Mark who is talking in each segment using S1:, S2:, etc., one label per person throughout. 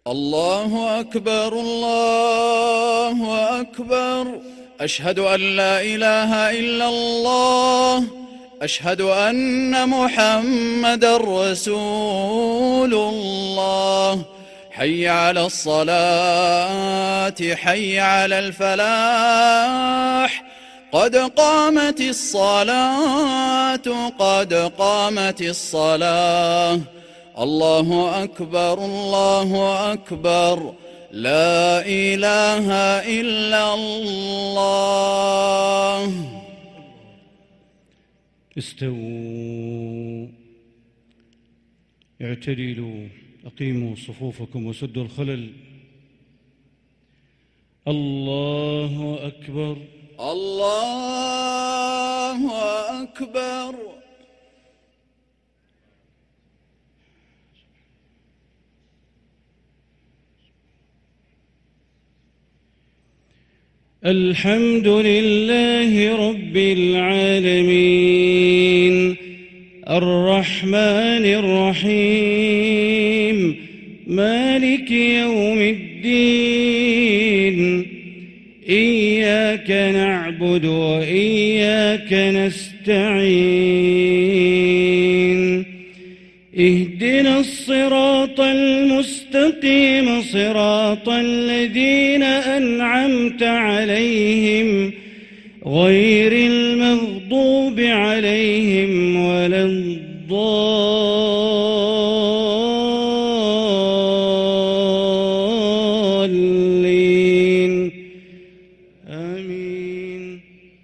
S1: الله أكبر الله أكبر. أشهد أن لا إله إلا الله. أشهد أن محمدًا رسول الله. حي على الصلاة حي على الفلاح. قد قامت الصلاة قد قامت الصلاة. الله أكبر الله أكبر. لا إله إلا الله.
S2: استووا، اعتدلوا، أقيموا صفوفكم وسدوا الخلل. الله أكبر
S1: الله أكبر.
S2: الحمد لله رب العالمين، الرحمن الرحيم، مالك يوم الدين. إياك نعبد وإياك نستعين. اهدنا الصراط المستقيم، صراط الذين أنعمت عليهم غير المغضوب عليهم ولا الضالين. آمين.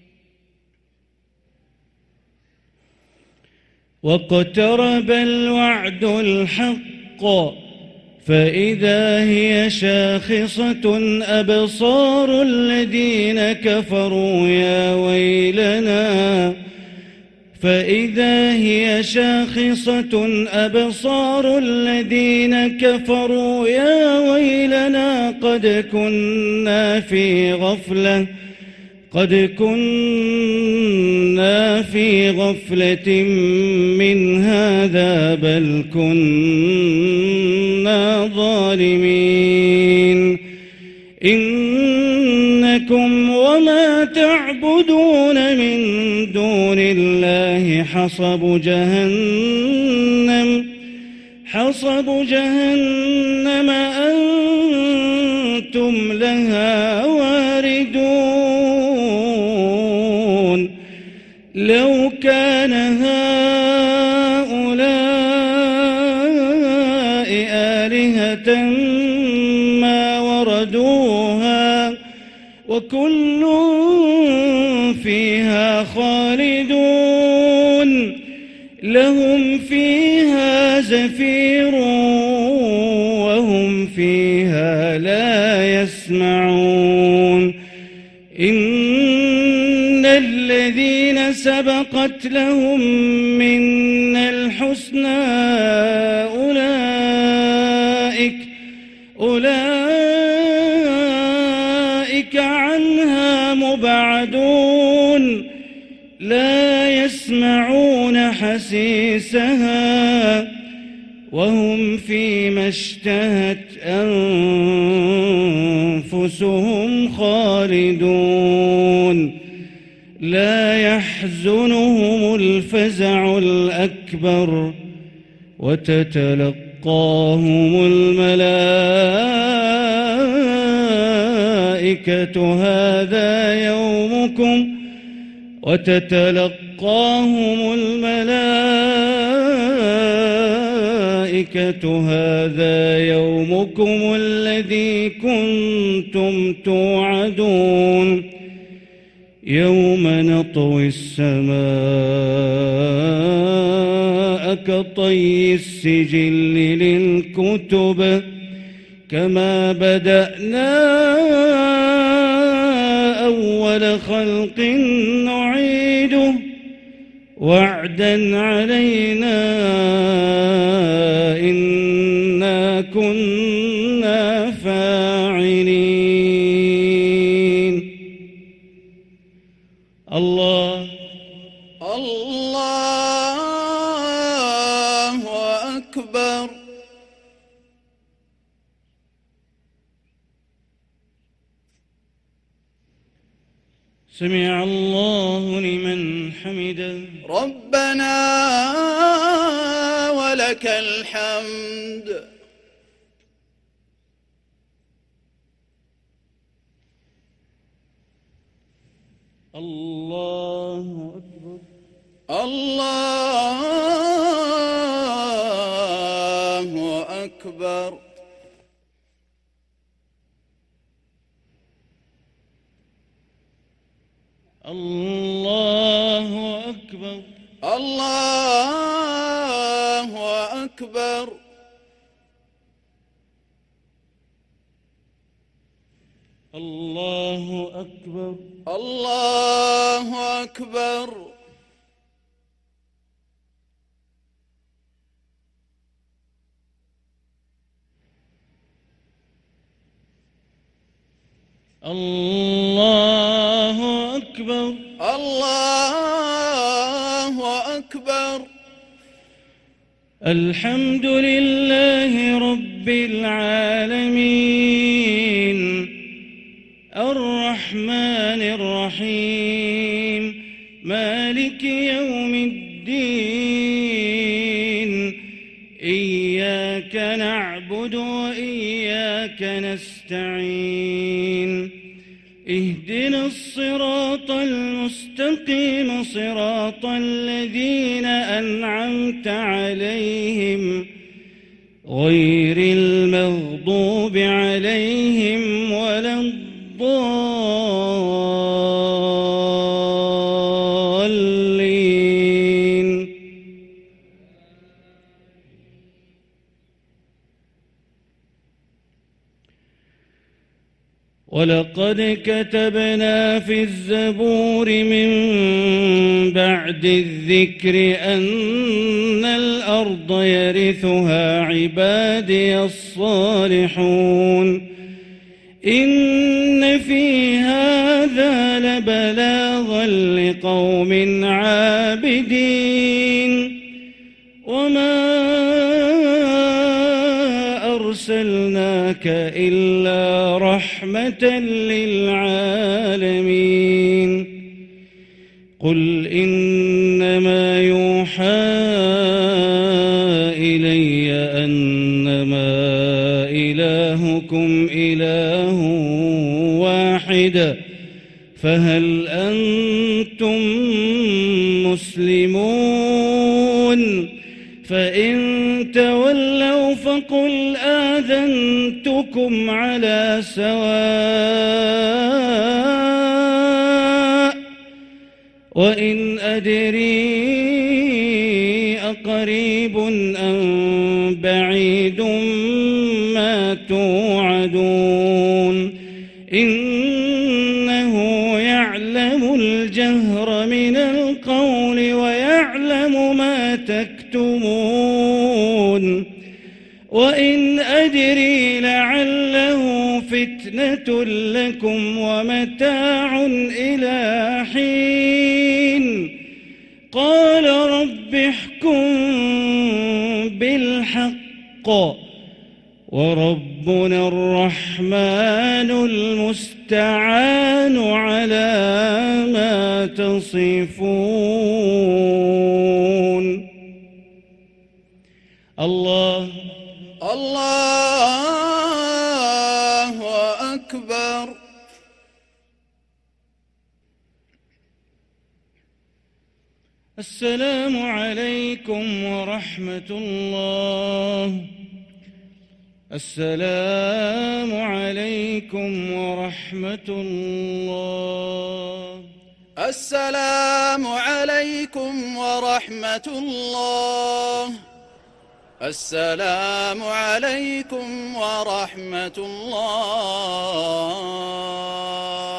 S2: واقترب الوعد الحق، فإذا هي شاخصة أبصار الذين كفروا يا ويلنا. فإذا هي شاخصة أبصار الذين كفروا يا ويلنا قد كنا في غفلة من هذا بل كنا ظالمين. إنكم وما تعبدون من دون الله حصب جهنم أنتم لها واردون. لو كان هؤلاء آلهة ما وردوها وكل فيها خالدون. لهم فيها زفير وهم فيها لا يسمعون. إن الذين سبقت لهم منا الحسنى أولئك عنها مبعدون. لا يسمعون حسيسها وهم فيما اشتهت أنفسهم خالدون. لا يحزنهم الفزع الأكبر وتتلقاهم الملائكة هذا يومكم الذي كنتم توعدون. يوم نطوي السماء كطي السجل للكتب كما بدأنا أول خلق نعيده وعدا علينا إنا كنا فاعلين. الله
S1: أكبر.
S2: سمع الله لمن حمده.
S1: ربنا ولك الحمد.
S2: الله أكبر.
S1: الله أكبر.
S2: الله أكبر.
S1: الله أكبر.
S2: الله أكبر.
S1: الله أكبر.
S2: الله أكبر.
S1: الله أكبر.
S2: الحمد لله رب العالمين الرحمن الرحيم مالك يوم الدين إياك نعبد وإياك نستعين اهدنا الصراط المستقيم صراط الذين أنعمت عليهم غير المغضوب عليهم ولا الضالين. ولقد كتبنا في الزبور من بعد الذكر أن الأرض يرثها عبادي الصالحون إن في هذا لبلاغا لقوم عابدين وما أرسلناك إلا رحمة للعالمين. قل إنما يوحى إلي أنما إلهكم إله واحد فهل أنتم مسلمون؟ فإن تولوا فقل آذنتكم على سواء وإن أدري أقريب أم بعيد ما توعدون إنه يعلم الجهر من القول ويعلم ما تكتمون وإن أدري لعله فتنة لكم ومتاع إلى حين. قال رب احكم بالحق وربنا الرحمن المستعان على ما تصفون. الله
S1: أكبر.
S2: السلام عليكم ورحمة الله. السلام عليكم ورحمة الله.
S1: السلام عليكم ورحمة الله. السلام عليكم ورحمة الله.